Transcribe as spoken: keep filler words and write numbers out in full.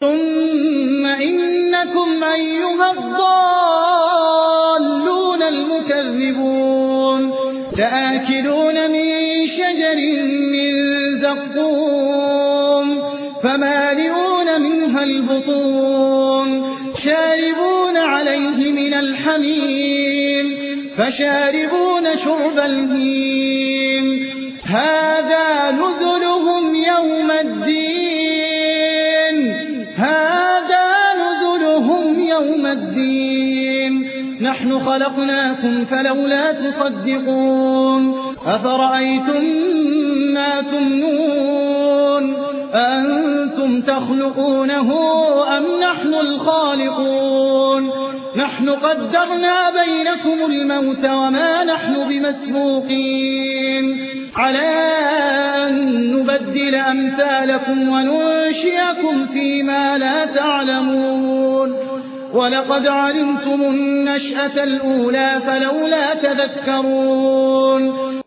ثم إنكم أيها الضالون المكذبون لآكلون من شجر من زقوم فمالئون منها البطون شاربون عليه من الحميم فشاربون شرب الهيم هذا نزلهم يوم الدين هذا نزلهم يوم الدين نحن خلقناكم فلولا تصدقون أفرأيتم ما تمنون أأنتم تخلقونه أم نحن الخالقون نحن قدرنا بينكم الموت وما نحن بمسبوقين على أن نبدل أمثالكم وننشئكم فيما لا تعلمون ولقد علمتم النشأة الأولى فلولا تذكرون